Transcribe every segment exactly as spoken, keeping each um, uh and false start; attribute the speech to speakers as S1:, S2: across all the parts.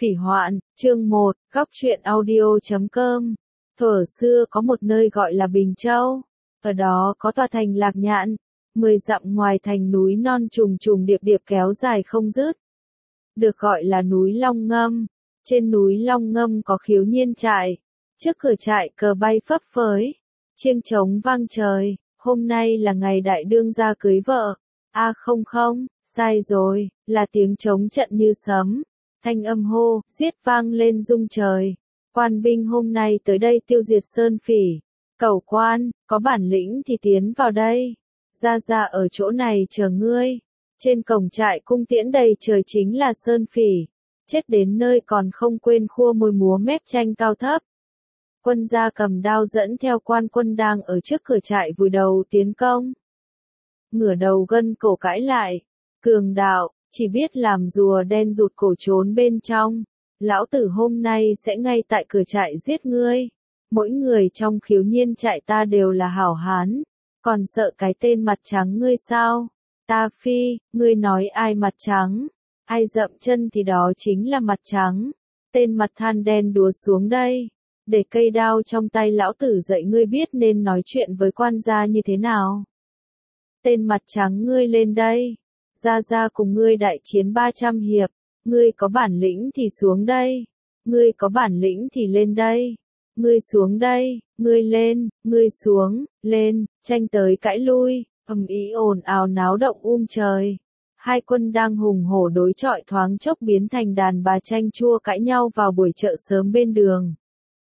S1: Phỉ Hoạn, chương một, góc truyện audio chấm com. Thuở xưa có một nơi gọi là Bình Châu, ở đó có tòa thành Lạc Nhạn, mười dặm ngoài thành núi non trùng trùng điệp điệp kéo dài không dứt. Được gọi là núi Long Ngâm, trên núi Long Ngâm có Khiếu Nhiên trại, trước cửa trại cờ bay phấp phới, chiêng trống vang trời, hôm nay là ngày đại đương gia cưới vợ. A à không không, sai rồi, là tiếng trống trận như sấm. Thanh âm hô, giết vang lên rung trời. Quan binh hôm nay tới đây tiêu diệt sơn phỉ. Cẩu quan, có bản lĩnh thì tiến vào đây. Ra ra ở chỗ này chờ ngươi. Trên cổng trại cung tiễn đầy trời chính là sơn phỉ. Chết đến nơi còn không quên khua môi múa mép tranh cao thấp. Quân gia cầm đao dẫn theo quan quân đang ở trước cửa trại vùi đầu tiến công. Ngửa đầu gân cổ cãi lại. Cường đạo, chỉ biết làm rùa đen rụt cổ trốn bên trong. Lão tử hôm nay sẽ ngay tại cửa trại giết ngươi. Mỗi người trong Khiếu Nhiên trại ta đều là hảo hán. Còn sợ cái tên mặt trắng ngươi sao? Ta phi, ngươi nói ai mặt trắng? Ai dậm chân thì đó chính là mặt trắng. Tên mặt than đen đúa xuống đây. Để cây đao trong tay lão tử dạy ngươi biết nên nói chuyện với quan gia như thế nào. Tên mặt trắng ngươi lên đây. Ra ra cùng ngươi đại chiến ba trăm hiệp, ngươi có bản lĩnh thì xuống đây, ngươi có bản lĩnh thì lên đây, ngươi xuống đây, ngươi lên, ngươi xuống, lên, tranh tới cãi lui, ầm ĩ ồn ào náo động um trời. Hai quân đang hùng hổ đối chọi thoáng chốc biến thành đàn bà tranh chua cãi nhau vào buổi chợ sớm bên đường.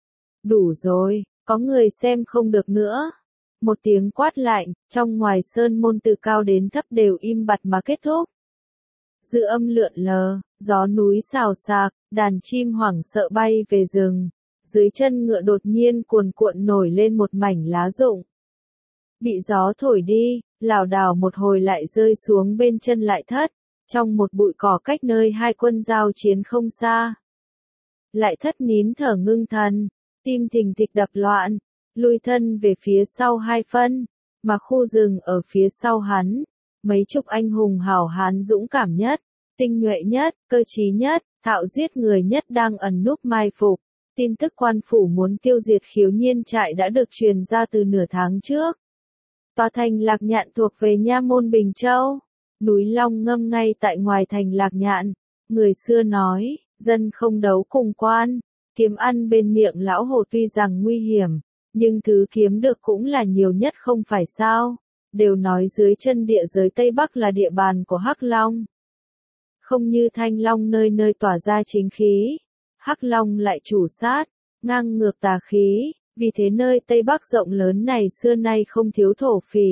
S1: Đủ rồi, có người xem không được nữa. Một tiếng quát lạnh, trong ngoài sơn môn từ cao đến thấp đều im bặt mà kết thúc. Dư âm lượn lờ, gió núi xào xạc, đàn chim hoảng sợ bay về rừng. Dưới chân ngựa đột nhiên cuồn cuộn nổi lên một mảnh lá rụng. Bị gió thổi đi, lảo đảo một hồi lại rơi xuống bên chân lại thất, trong một bụi cỏ cách nơi hai quân giao chiến không xa. Lại thất nín thở ngưng thần, tim thình thịch đập loạn. Lui thân về phía sau hai phân, mà khu rừng ở phía sau hắn, mấy chục anh hùng hảo hán dũng cảm nhất, tinh nhuệ nhất, cơ trí nhất, thạo giết người nhất đang ẩn núp mai phục. Tin tức quan phủ muốn tiêu diệt Khiếu Nhiên trại đã được truyền ra từ nửa tháng trước. Tòa thành Lạc Nhạn thuộc về nha môn Bình Châu, núi Long Ngâm ngay tại ngoài thành Lạc Nhạn. Người xưa nói, dân không đấu cùng quan, kiếm ăn bên miệng lão hồ tuy rằng nguy hiểm. Nhưng thứ kiếm được cũng là nhiều nhất không phải sao, đều nói dưới chân địa giới Tây Bắc là địa bàn của Hắc Long. Không như Thanh Long nơi nơi tỏa ra chính khí, Hắc Long lại chủ sát, ngang ngược tà khí, vì thế nơi Tây Bắc rộng lớn này xưa nay không thiếu thổ phỉ.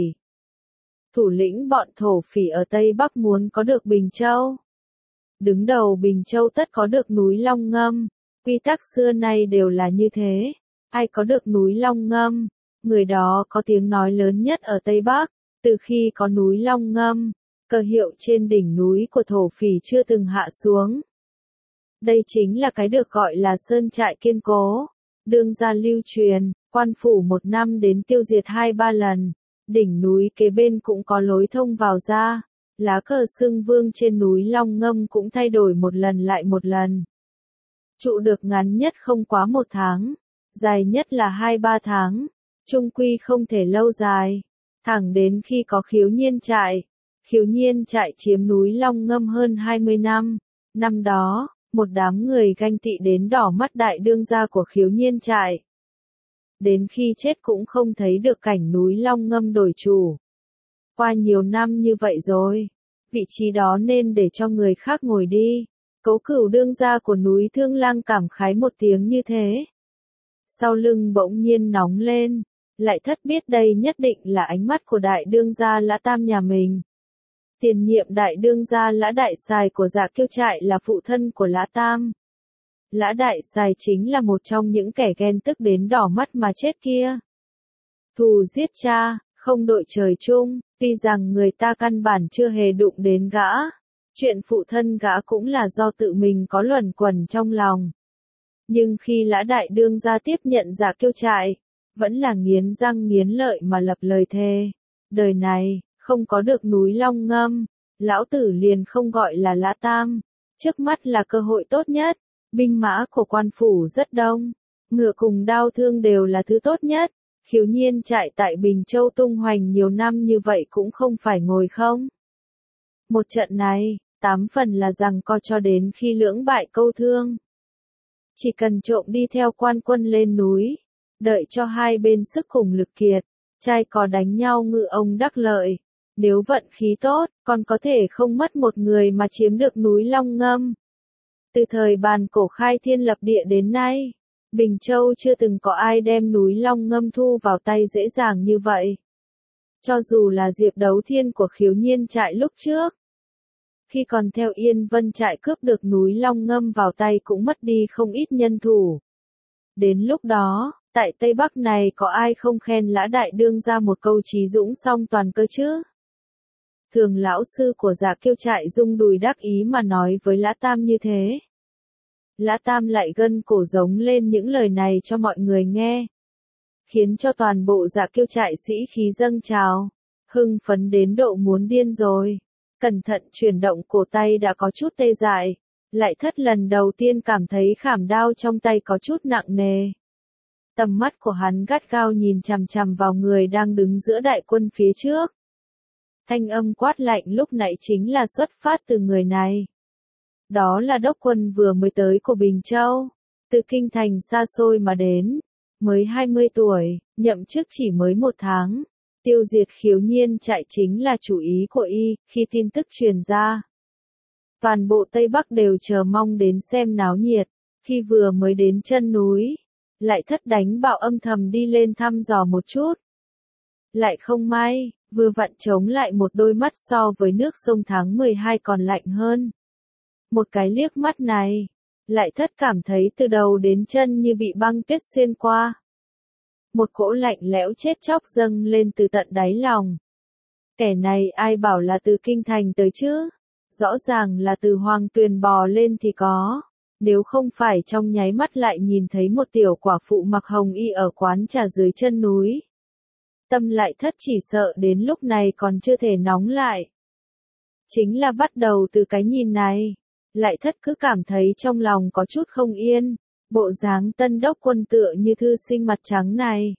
S1: Thủ lĩnh bọn thổ phỉ ở Tây Bắc muốn có được Bình Châu. Đứng đầu Bình Châu tất có được núi Long Ngâm, quy tắc xưa nay đều là như thế. Ai có được núi Long Ngâm, người đó có tiếng nói lớn nhất ở Tây Bắc. Từ khi có núi Long Ngâm, cờ hiệu trên đỉnh núi của thổ phỉ chưa từng hạ xuống. Đây chính là cái được gọi là sơn trại kiên cố. Đương gia lưu truyền, quan phủ một năm đến tiêu diệt hai ba lần. Đỉnh núi kế bên cũng có lối thông vào ra. Lá cờ xưng vương trên núi Long Ngâm cũng thay đổi một lần lại một lần. Trụ được ngắn nhất không quá một tháng. Dài nhất là hai ba tháng, trung quy không thể lâu dài, thẳng đến khi có Khiếu Nhiên trại. Khiếu Nhiên trại chiếm núi Long Ngâm hơn hai mươi năm, năm đó, một đám người ganh tị đến đỏ mắt đại đương gia của Khiếu Nhiên trại. Đến khi chết cũng không thấy được cảnh núi Long Ngâm đổi chủ. Qua nhiều năm như vậy rồi, vị trí đó nên để cho người khác ngồi đi. Cố Cửu đương gia của núi Thương Lang cảm khái một tiếng như thế. Sau lưng bỗng nhiên nóng lên, lại thất biết đây nhất định là ánh mắt của đại đương gia Lã Tam nhà mình. Tiền nhiệm đại đương gia Lã Đại Sài của Dạ Kiêu trại là phụ thân của Lã Tam. Lã Đại Sài chính là một trong những kẻ ghen tức đến đỏ mắt mà chết kia. Thù giết cha, không đội trời chung, tuy rằng người ta căn bản chưa hề đụng đến gã. Chuyện phụ thân gã cũng là do tự mình có luẩn quẩn trong lòng. Nhưng khi Lã Đại đương gia tiếp nhận Dạ Kiêu trại, vẫn là nghiến răng nghiến lợi mà lập lời thề. Đời này, không có được núi Long Ngâm, lão tử liền không gọi là Lã Tam. Trước mắt là cơ hội tốt nhất, Binh mã của quan phủ rất đông, ngựa cùng đao thương đều là thứ tốt nhất. Khiếu Nhiên trại tại Bình Châu tung hoành nhiều năm như vậy cũng không phải ngồi không. Một trận này, tám phần là rằng co cho đến khi lưỡng bại câu thương. Chỉ cần trộm đi theo quan quân lên núi, đợi cho hai bên sức cùng lực kiệt, trai có đánh nhau ngự ông đắc lợi. Nếu vận khí tốt, còn có thể không mất một người mà chiếm được núi Long Ngâm. Từ thời bàn cổ khai thiên lập địa đến nay, Bình Châu chưa từng có ai đem núi Long Ngâm thu vào tay dễ dàng như vậy. Cho dù là Diệp Đấu Thiên của Khiếu Nhiên trại lúc trước, khi còn theo Yên Vân trại cướp được núi Long Ngâm vào tay cũng mất đi không ít nhân thủ. Đến lúc đó, tại Tây Bắc này có ai không khen Lã Đại Đương ra một câu trí dũng song toàn cơ chứ? Thường lão sư của Dạ Kiêu trại rung đùi đắc ý mà nói với Lã Tam như thế. Lã Tam lại gân cổ giống lên những lời này cho mọi người nghe, khiến cho toàn bộ Dạ Kiêu trại sĩ khí dâng trào, hưng phấn đến độ muốn điên rồi. Cẩn thận chuyển động cổ tay đã có chút tê dại, lại thất lần đầu tiên cảm thấy khảm đao trong tay có chút nặng nề. Tầm mắt của hắn gắt gao nhìn chằm chằm vào người đang đứng giữa đại quân phía trước. Thanh âm quát lạnh lúc nãy chính là xuất phát từ người này. Đó là đốc quân vừa mới tới của Bình Châu, từ kinh thành xa xôi mà đến, mới hai mươi tuổi, nhậm chức chỉ mới một tháng. Tiêu diệt Khiếu Nhiên trại chính là chủ ý của y, khi tin tức truyền ra. Toàn bộ Tây Bắc đều chờ mong đến xem náo nhiệt, khi vừa mới đến chân núi, lại thất đánh bạo âm thầm đi lên thăm dò một chút. Lại không may, vừa vặn chống lại một đôi mắt so với nước sông tháng mười hai còn lạnh hơn. Một cái liếc mắt này, lại thất cảm thấy từ đầu đến chân như bị băng tuyết xuyên qua. Một cỗ lạnh lẽo chết chóc dâng lên từ tận đáy lòng. Kẻ này ai bảo là từ kinh thành tới chứ? Rõ ràng là từ Hoàng Tuyền bò lên thì có. Nếu không phải trong nháy mắt lại nhìn thấy một tiểu quả phụ mặc hồng y ở quán trà dưới chân núi. Tâm lại thất chỉ sợ đến lúc này còn chưa thể nóng lại. Chính là bắt đầu từ cái nhìn này. Lại thất cứ cảm thấy trong lòng có chút không yên. Bộ dáng tân đốc quân tựa như thư sinh mặt trắng này.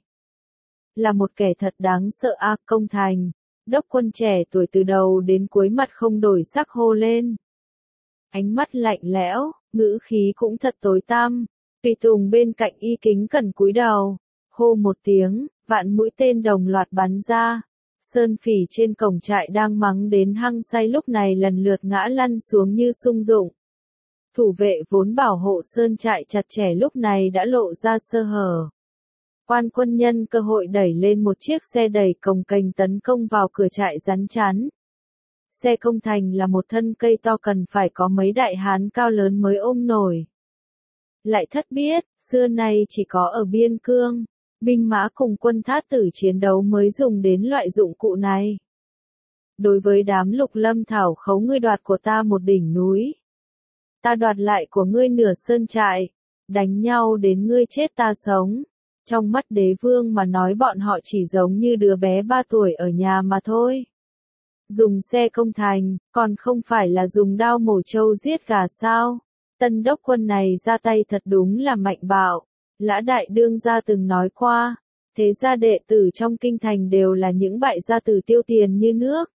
S1: Là một kẻ thật đáng sợ a. Công thành. Đốc quân trẻ tuổi từ đầu đến cuối mặt không đổi sắc hô lên. Ánh mắt lạnh lẽo, ngữ khí cũng thật tối tăm. Tùy tùng bên cạnh y kính cẩn cúi đầu. Hô một tiếng, vạn mũi tên đồng loạt bắn ra. Sơn phỉ trên cổng trại đang mắng đến hăng say lúc này lần lượt ngã lăn xuống như sung dụng. Thủ vệ vốn bảo hộ sơn trại chặt chẽ lúc này đã lộ ra sơ hở. Quan quân nhân cơ hội đẩy lên một chiếc xe đẩy cồng kềnh tấn công vào cửa trại rắn chắn. Xe công thành là một thân cây to cần phải có mấy đại hán cao lớn mới ôm nổi. Lại thất biết, xưa nay chỉ có ở biên cương, binh mã cùng quân thát tử chiến đấu mới dùng đến loại dụng cụ này. Đối với đám Lục Lâm Thảo khấu ngươi đoạt của ta một đỉnh núi. Ta đoạt lại của ngươi nửa sơn trại, đánh nhau đến ngươi chết ta sống. Trong mắt đế vương mà nói bọn họ chỉ giống như đứa bé ba tuổi ở nhà mà thôi. Dùng xe công thành, còn không phải là dùng đao mổ trâu giết gà sao. Tân đốc quân này ra tay thật đúng là mạnh bạo. Lã Đại Đương gia từng nói qua, thế gia đệ tử trong kinh thành đều là những bại gia tử tiêu tiền như nước.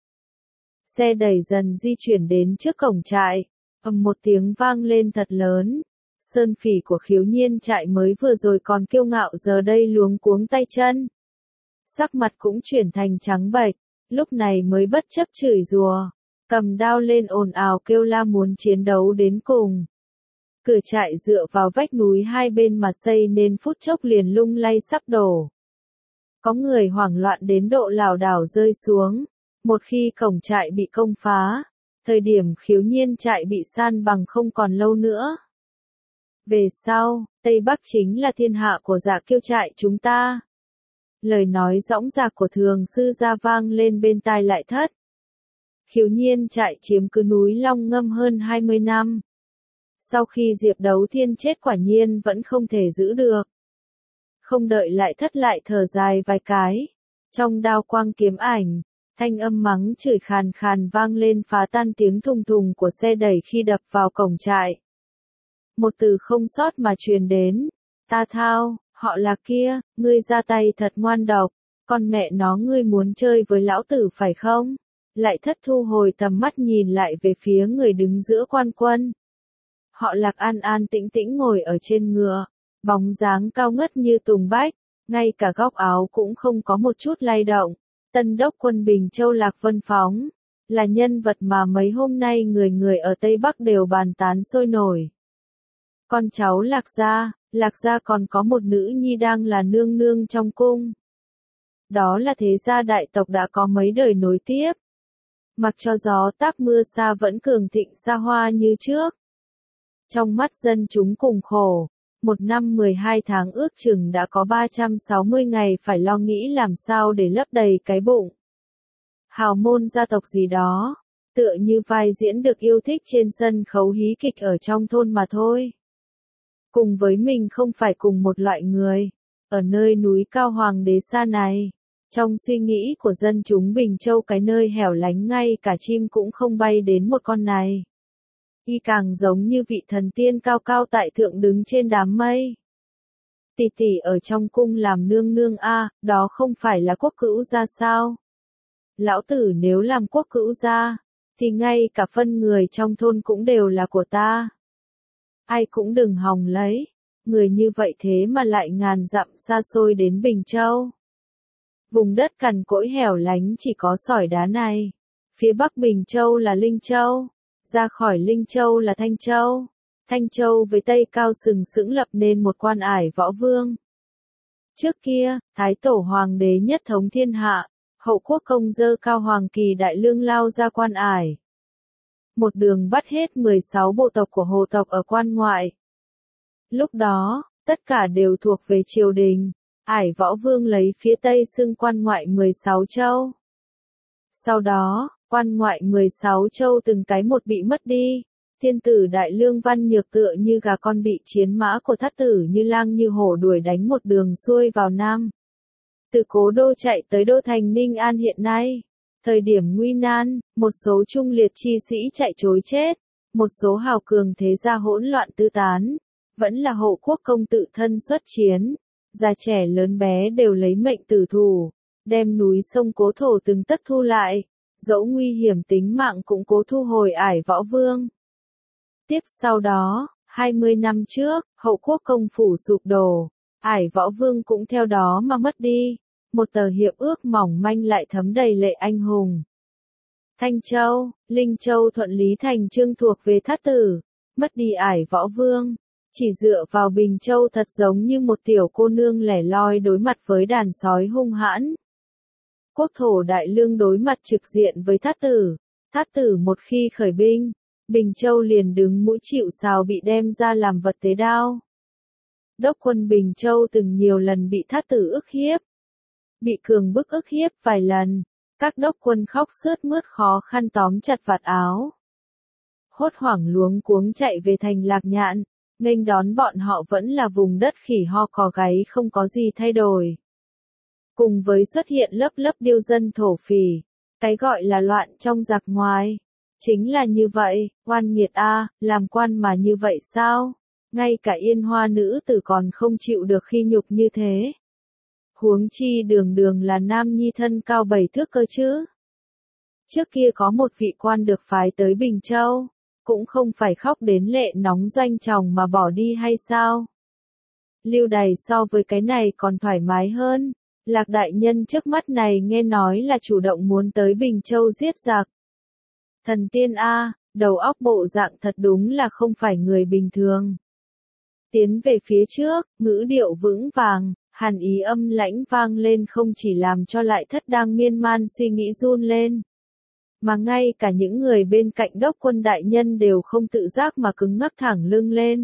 S1: Xe đẩy dần di chuyển đến trước cổng trại, ầm một tiếng vang lên thật lớn. Sơn phỉ của Khiếu Nhiên trại mới vừa rồi còn kiêu ngạo giờ đây luống cuống tay chân. Sắc mặt cũng chuyển thành trắng bệch, lúc này mới bất chấp chửi rủa, cầm đao lên ồn ào kêu la muốn chiến đấu đến cùng. Cửa trại dựa vào vách núi hai bên mà xây nên phút chốc liền lung lay sắp đổ. Có người hoảng loạn đến độ lảo đảo rơi xuống. Một khi cổng trại bị công phá, thời điểm Khiếu Nhiên trại bị san bằng không còn lâu nữa. Về sau, Tây Bắc chính là thiên hạ của Dạ Kiêu trại chúng ta. Lời nói dõng dạc của thường sư gia vang lên bên tai Lại thất. Khiếu Nhiên trại chiếm cứ núi Long Ngâm hơn hai mươi năm. Sau khi Diệp Đấu Thiên chết quả nhiên vẫn không thể giữ được. Không đợi Lại thất lại thở dài vài cái. Trong đao quang kiếm ảnh, thanh âm mắng chửi khàn khàn vang lên phá tan tiếng thùng thùng của xe đẩy khi đập vào cổng trại. một từ không sót mà truyền đến. Ta thao, họ là kia, ngươi ra tay thật ngoan độc, con mẹ nó ngươi muốn chơi với lão tử phải không? Lại thất thu hồi tầm mắt nhìn lại về phía người đứng giữa quan quân. Họ Lạc an an tĩnh tĩnh ngồi ở trên ngựa, bóng dáng cao ngất như tùng bách, ngay cả góc áo cũng không có một chút lay động. Tân đốc quân Bình Châu Lạc Vân Phóng, là nhân vật mà mấy hôm nay người người ở Tây Bắc đều bàn tán sôi nổi. Con cháu Lạc gia, Lạc gia còn có một nữ nhi đang là nương nương trong cung. Đó là thế gia đại tộc đã có mấy đời nối tiếp. Mặc cho gió táp mưa xa vẫn cường thịnh xa hoa như trước. Trong mắt dân chúng cùng khổ, một năm mười hai tháng ước chừng đã có ba trăm sáu mươi ngày phải lo nghĩ làm sao để lấp đầy cái bụng. Hào môn gia tộc gì đó, tựa như vai diễn được yêu thích trên sân khấu hí kịch ở trong thôn mà thôi. Cùng với mình không phải cùng một loại người, ở nơi núi cao hoàng đế xa này. Trong suy nghĩ của dân chúng Bình Châu cái nơi hẻo lánh ngay cả chim cũng không bay đến một con này. Y càng giống như vị thần tiên cao cao tại thượng đứng trên đám mây. Tỷ tỷ ở trong cung làm nương nương a, đó không phải là quốc cữu gia sao? Lão tử nếu làm quốc cữu gia, thì ngay cả phân người trong thôn cũng đều là của ta. Ai cũng đừng hòng lấy, người như vậy thế mà lại ngàn dặm xa xôi đến Bình Châu. Vùng đất cằn cỗi hẻo lánh chỉ có sỏi đá này. Phía bắc Bình Châu là Linh Châu, ra khỏi Linh Châu là Thanh Châu. Thanh Châu với Tây Cao sừng sững lập nên một quan ải võ vương. Trước kia, Thái Tổ Hoàng đế nhất thống thiên hạ, hậu quốc công dơ cao hoàng kỳ đại lương lao ra quan ải. Một đường bắt hết mười sáu bộ tộc của Hồ tộc ở quan ngoại. Lúc đó, tất cả đều thuộc về triều đình. Ải võ vương lấy phía Tây xưng quan ngoại mười sáu châu. Sau đó, quan ngoại mười sáu châu từng cái một bị mất đi. Thiên tử Đại Lương Văn Nhược tựa như gà con bị chiến mã của thát tử Như Lang như hổ đuổi đánh một đường xuôi vào Nam. Từ cố đô chạy tới đô thành Ninh An hiện nay. Thời điểm nguy nan, một số trung liệt chi sĩ chạy trối chết. Một số hào cường thế gia hỗn loạn tứ tán. Vẫn là hộ quốc công tự thân xuất chiến. Già trẻ lớn bé đều lấy mệnh tử thủ, đem núi sông cố thổ từng tấc thu lại, dẫu nguy hiểm tính mạng cũng cố thu hồi ải võ vương. Tiếp sau đó, hai mươi năm trước, hậu quốc công phủ sụp đổ, ải võ vương cũng theo đó mà mất đi, một tờ hiệp ước mỏng manh lại thấm đầy lệ anh hùng. Thanh Châu, Linh Châu thuận lý thành trương thuộc về thát tử, mất đi ải võ vương. Chỉ dựa vào Bình Châu thật giống như một tiểu cô nương lẻ loi đối mặt với đàn sói hung hãn. Quốc thổ Đại Lương đối mặt trực diện với thát tử. Thát tử một khi khởi binh, Bình Châu liền đứng mũi chịu sào bị đem ra làm vật tế đao. Đốc quân Bình Châu từng nhiều lần bị thát tử ức hiếp. Bị cường bức ức hiếp vài lần, các đốc quân khóc sướt mướt khó khăn tóm chặt vạt áo. Hốt hoảng luống cuống chạy về thành Lạc Nhạn. Nghênh đón bọn họ vẫn là vùng đất khỉ ho cò gáy không có gì thay đổi. Cùng với xuất hiện lớp lớp điêu dân thổ phỉ, cái gọi là loạn trong giặc ngoài. Chính là như vậy, oan nghiệt a, làm quan mà như vậy sao? Ngay cả Yên Hoa nữ tử còn không chịu được khi nhục như thế. Huống chi đường đường là nam nhi thân cao bảy thước cơ chứ. Trước kia có một vị quan được phái tới Bình Châu. Cũng không phải khóc đến lệ nóng doanh chồng mà bỏ đi hay sao? Lưu Đày so với cái này còn thoải mái hơn. Lạc đại nhân trước mắt này nghe nói là chủ động muốn tới Bình Châu giết giặc. Thần tiên a, đầu óc bộ dạng thật đúng là không phải người bình thường. Tiến về phía trước, ngữ điệu vững vàng, hàn ý âm lãnh vang lên không chỉ làm cho lại thất đang miên man suy nghĩ run lên. Mà ngay cả những người bên cạnh đốc quân đại nhân đều không tự giác mà cứng ngắc thẳng lưng lên.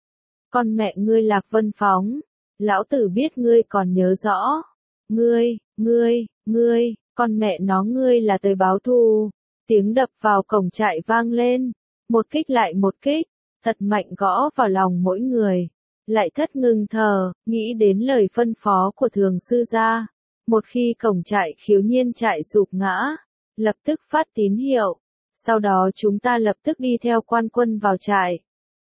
S1: Con mẹ ngươi Lạc Vân Phóng, lão tử biết ngươi còn nhớ rõ. Ngươi, ngươi, ngươi, con mẹ nó ngươi là tới báo thù. Tiếng đập vào cổng trại vang lên, một kích lại một kích, thật mạnh gõ vào lòng mỗi người. Lại thất ngừng thờ, nghĩ đến lời phân phó của thường sư gia. Một khi cổng trại khiếu nhiên trại sụp ngã, lập tức phát tín hiệu, sau đó chúng ta lập tức đi theo quan quân vào trại.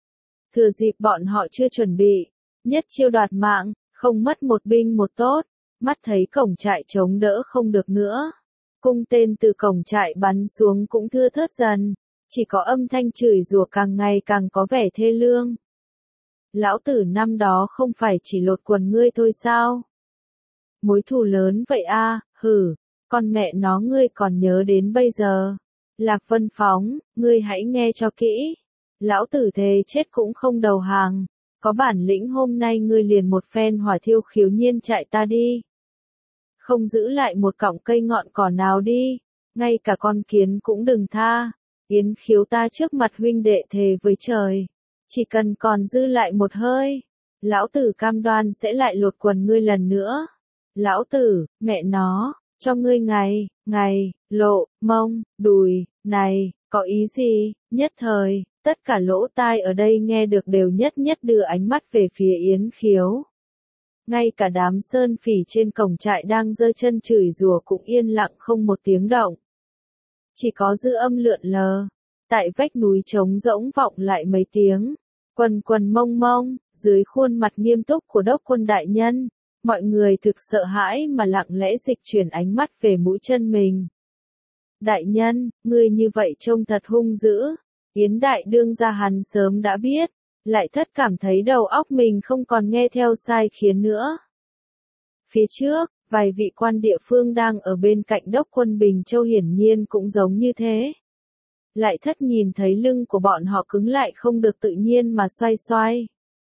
S1: thừa dịp bọn họ chưa chuẩn bị, nhất chiêu đoạt mạng, không mất một binh một tốt, mắt thấy cổng trại chống đỡ không được nữa. Cung tên từ cổng trại bắn xuống cũng thưa thớt dần, chỉ có âm thanh chửi rủa càng ngày càng có vẻ thê lương. Lão tử năm đó không phải chỉ lột quần ngươi thôi sao? Mối thù lớn vậy a, à, hử, con mẹ nó ngươi còn nhớ đến bây giờ. Lạc Vân Phóng, ngươi hãy nghe cho kỹ. Lão tử thề chết cũng không đầu hàng. Có bản lĩnh hôm nay ngươi liền một phen hỏa thiêu Khiếu Nhiên trại ta đi. Không giữ lại một cọng cây ngọn cỏ nào đi. Ngay cả con kiến cũng đừng tha. Yến Khiếu ta trước mặt huynh đệ thề với trời. Chỉ cần còn dư lại một hơi. Lão tử cam đoan sẽ lại lột quần ngươi lần nữa. Lão tử, mẹ nó, cho ngươi ngày, ngày, lộ, mông, đùi, này, có ý gì? Nhất thời, tất cả lỗ tai ở đây nghe được đều nhất nhất đưa ánh mắt về phía Yến Khiếu. Ngay cả đám sơn phỉ trên cổng trại đang giơ chân chửi rủa cũng yên lặng không một tiếng động. Chỉ có dư âm lượn lờ, tại vách núi trống rỗng vọng lại mấy tiếng, quần quần mông mông, dưới khuôn mặt nghiêm túc của đốc quân đại nhân. Mọi người thực sợ hãi mà lặng lẽ dịch chuyển ánh mắt về mũi chân mình. Đại nhân, ngươi như vậy trông thật hung dữ. Yến đại đương gia hắn sớm đã biết, lại thất cảm thấy đầu óc mình không còn nghe theo sai khiến nữa. Phía trước, vài vị quan địa phương đang ở bên cạnh đốc quân Bình Châu hiển nhiên cũng giống như thế. Lại thất nhìn thấy lưng của bọn họ cứng lại không được tự nhiên mà xoay xoay.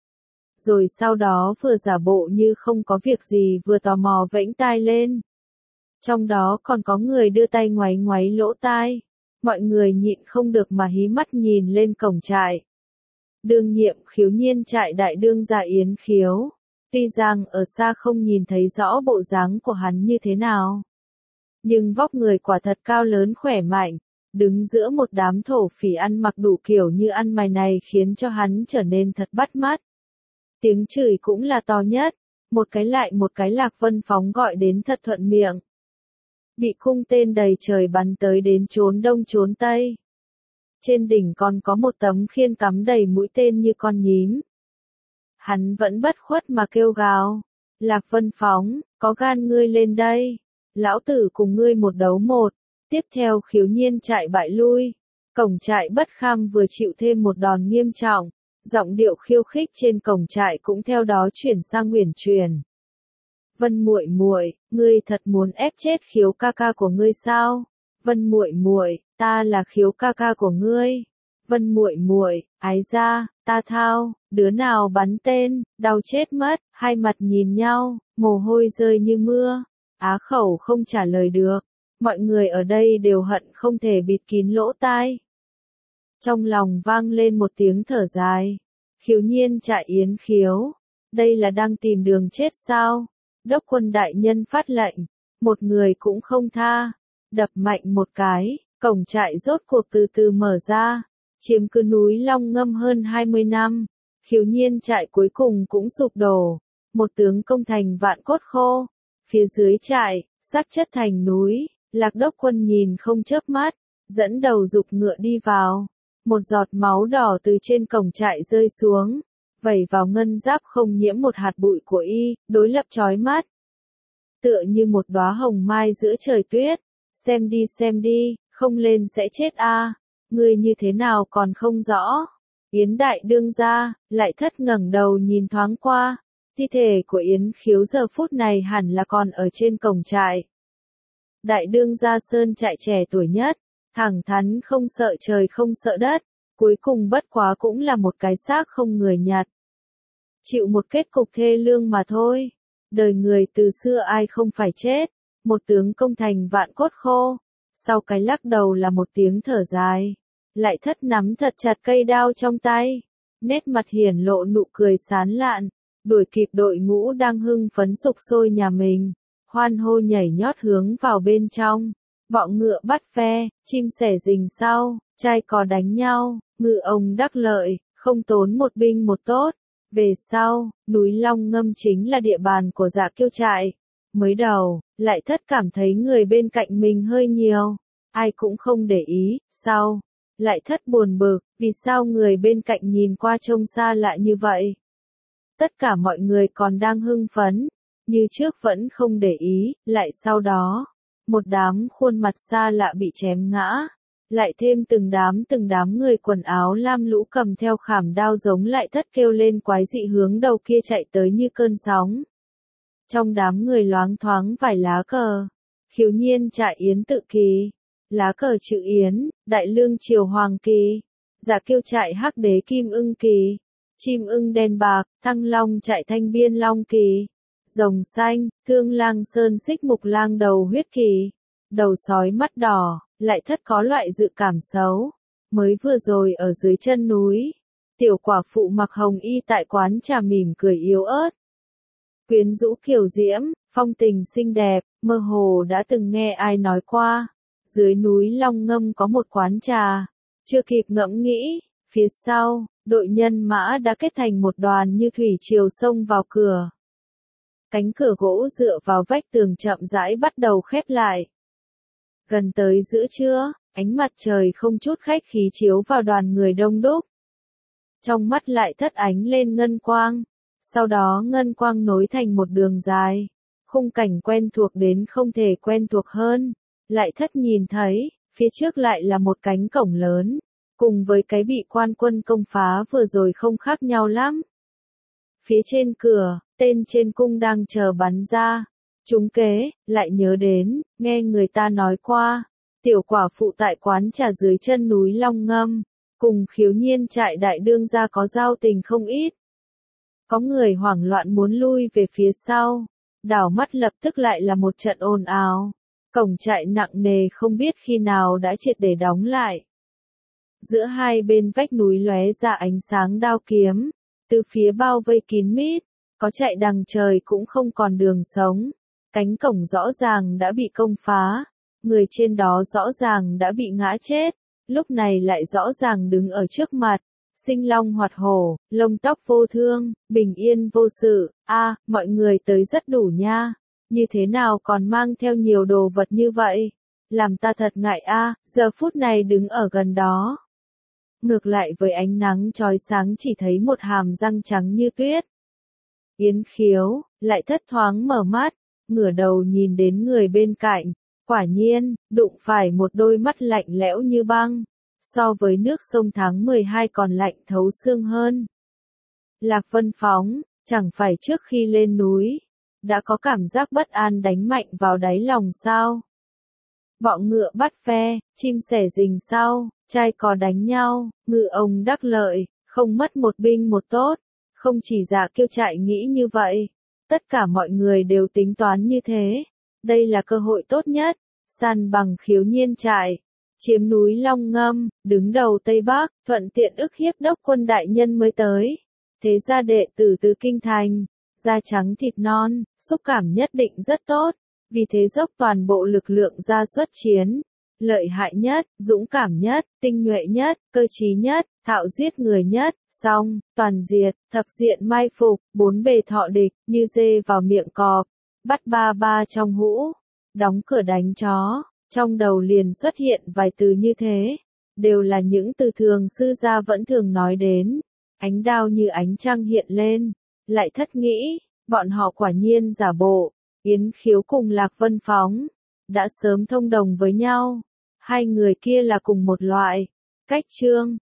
S1: Rồi sau đó vừa giả bộ như không có việc gì vừa tò mò vẫy tai lên. Trong đó còn có người đưa tay ngoáy ngoáy lỗ tai. Mọi người nhịn không được mà hí mắt nhìn lên cổng trại. Đương nhiệm Khiếu Nhiên trại đại đương gia Yến Khiếu. Tuy rằng ở xa không nhìn thấy rõ bộ dáng của hắn như thế nào. Nhưng vóc người quả thật cao lớn khỏe mạnh. Đứng giữa một đám thổ phỉ ăn mặc đủ kiểu như ăn mày này khiến cho hắn trở nên thật bắt mắt. Tiếng chửi cũng là to nhất, một cái lại một cái Lạc Vân Phóng gọi đến thật thuận miệng. Bị cung tên đầy trời bắn tới đến trốn đông trốn tây. Trên đỉnh còn có một tấm khiên cắm đầy mũi tên như con nhím. Hắn vẫn bất khuất mà kêu gào. Lạc Vân Phóng, có gan ngươi lên đây. Lão tử cùng ngươi một đấu một. Tiếp theo Khiếu Nhiên trại bại lui. Cổng trại bất kham vừa chịu thêm một đòn nghiêm trọng. Giọng điệu khiêu khích trên cổng trại cũng theo đó chuyển sang uyển chuyển. Vân muội muội, ngươi thật muốn ép chết Khiếu ca ca của ngươi sao? Vân muội muội, ta là Khiếu ca ca của ngươi. Vân muội muội, ái ra, ta thao, đứa nào bắn tên, đau chết mất, hai mặt nhìn nhau, mồ hôi rơi như mưa. Á khẩu không trả lời được, mọi người ở đây đều hận không thể bịt kín lỗ tai. Trong lòng vang lên một tiếng thở dài. Khiếu Nhiên trại Yến Khiếu. Đây là đang tìm đường chết sao? Đốc quân đại nhân phát lệnh. Một người cũng không tha. Đập mạnh một cái. Cổng trại rốt cuộc từ từ mở ra. Chiếm cứ núi Long Ngâm hơn hai mươi năm. Khiếu Nhiên trại cuối cùng cũng sụp đổ. Một tướng công thành vạn cốt khô. Phía dưới trại, xác chất thành núi. Lạc đốc quân nhìn không chớp mắt. Dẫn đầu dục ngựa đi vào. Một giọt máu đỏ từ trên cổng trại rơi xuống, vẩy vào ngân giáp không nhiễm một hạt bụi của y, đối lập chói mắt. Tựa như một đóa hồng mai giữa trời tuyết, xem đi xem đi, không lên sẽ chết a. À. Ngươi như thế nào còn không rõ. Yến đại đương gia, lại thất ngẩng đầu nhìn thoáng qua, thi thể của Yến Khiếu giờ phút này hẳn là còn ở trên cổng trại. Đại đương gia sơn trại trẻ tuổi nhất. Thẳng thắn không sợ trời không sợ đất, cuối cùng bất quá cũng là một cái xác không người nhặt. Chịu một kết cục thê lương mà thôi. Đời người từ xưa ai không phải chết, một tướng công thành vạn cốt khô. Sau cái lắc đầu là một tiếng thở dài. Lại thất nắm thật chặt cây đao trong tay. Nét mặt hiển lộ nụ cười sán lạn, đuổi kịp đội ngũ đang hưng phấn sục sôi nhà mình. Hoan hô nhảy nhót hướng vào bên trong. Bọ ngựa bắt ve, chim sẻ rình sau, trai cò đánh nhau, ngự ông đắc lợi, không tốn một binh một tốt. Về sau, núi Long Ngâm chính là địa bàn của Dạ Kiêu trại. Mới đầu, lại thất cảm thấy người bên cạnh mình hơi nhiều. Ai cũng không để ý, sau. Lại thất buồn bực, vì sao người bên cạnh nhìn qua trông xa lạ như vậy? Tất cả mọi người còn đang hưng phấn, như trước vẫn không để ý, lại sau đó, một đám khuôn mặt xa lạ bị chém ngã, lại thêm từng đám từng đám người quần áo lam lũ cầm theo khảm đao giống lại thất kêu lên quái dị hướng đầu kia chạy tới như cơn sóng. Trong đám người loáng thoáng vài lá cờ, Khiếu Nhiên trại Yến Tự Kỳ, lá cờ chữ Yến, Đại Lương Triều Hoàng Kỳ, Giả Kiêu trại Hắc Đế Kim Ưng Kỳ, Chim Ưng Đen Bạc, Thăng Long trại Thanh Biên Long Kỳ, Rồng Xanh, Thương Lang Sơn Xích Mục Lang Đầu Huyết Kỳ, Đầu Sói Mắt Đỏ, lại thất có loại dự cảm xấu. Mới vừa rồi ở dưới chân núi, tiểu quả phụ mặc hồng y tại quán trà mỉm cười yếu ớt. Quyến rũ kiều diễm, phong tình xinh đẹp, mơ hồ đã từng nghe ai nói qua. Dưới núi Long Ngâm có một quán trà, chưa kịp ngẫm nghĩ, phía sau, đội nhân mã đã kết thành một đoàn như thủy triều xông vào cửa. Cánh cửa gỗ dựa vào vách tường chậm rãi bắt đầu khép lại. Gần tới giữa trưa, ánh mặt trời không chút khách khí chiếu vào đoàn người đông đúc. Trong mắt lại thất ánh lên ngân quang, sau đó ngân quang nối thành một đường dài, khung cảnh quen thuộc đến không thể quen thuộc hơn. Lại thất nhìn thấy, phía trước lại là một cánh cổng lớn, cùng với cái bị quan quân công phá vừa rồi không khác nhau lắm. Phía trên cửa, tên trên cung đang chờ bắn ra. Trúng kế, lại nhớ đến, nghe người ta nói qua, tiểu quả phụ tại quán trà dưới chân núi Long Ngâm, cùng Khiếu Nhiên trại đại đương gia có giao tình không ít. Có người hoảng loạn muốn lui về phía sau, đảo mắt lập tức lại là một trận ồn ào. Cổng trại nặng nề không biết khi nào đã triệt để đóng lại. Giữa hai bên vách núi lóe ra ánh sáng đao kiếm, từ phía bao vây kín mít, có chạy đằng trời cũng không còn đường sống. Cánh cổng rõ ràng đã bị công phá, người trên đó rõ ràng đã bị ngã chết, lúc này lại rõ ràng đứng ở trước mặt, sinh long hoạt hổ, lông tóc vô thương, bình yên vô sự. A, à, mọi người tới rất đủ nha. Như thế nào còn mang theo nhiều đồ vật như vậy? Làm ta thật ngại a, à, giờ phút này đứng ở gần đó. Ngược lại với ánh nắng chói sáng chỉ thấy một hàm răng trắng như tuyết. Yến Khiếu, lại thất thoáng mở mắt, ngửa đầu nhìn đến người bên cạnh, quả nhiên, đụng phải một đôi mắt lạnh lẽo như băng, so với nước sông tháng mười hai còn lạnh thấu xương hơn. Lạc Vân Phóng, chẳng phải trước khi lên núi, đã có cảm giác bất an đánh mạnh vào đáy lòng sao? Bọ ngựa bắt ve, chim sẻ rình sau, trai cò đánh nhau, ngư ông đắc lợi, không mất một binh một tốt. Không chỉ Dạ Kiêu trại nghĩ như vậy, tất cả mọi người đều tính toán như thế. Đây là cơ hội tốt nhất, san bằng Khiếu Nhiên trại, chiếm núi Long Ngâm, đứng đầu Tây Bắc, thuận tiện ức hiếp đốc quân đại nhân mới tới. Thế gia đệ tử từ kinh thành, da trắng thịt non, xúc cảm nhất định rất tốt, vì thế dốc toàn bộ lực lượng ra xuất chiến. Lợi hại nhất, dũng cảm nhất, tinh nhuệ nhất, cơ trí nhất, thạo giết người nhất, xong, toàn diệt, thập diện mai phục, bốn bề thọ địch, như dê vào miệng cọp, bắt ba ba trong hũ, đóng cửa đánh chó, trong đầu liền xuất hiện vài từ như thế, đều là những từ thường sư gia vẫn thường nói đến. Ánh đao như ánh trăng hiện lên, lại thất nghĩ, bọn họ quả nhiên giả bộ, Yến Khiếu cùng Lạc Vân Phóng, đã sớm thông đồng với nhau. Hai người kia là cùng một loại. Cách chương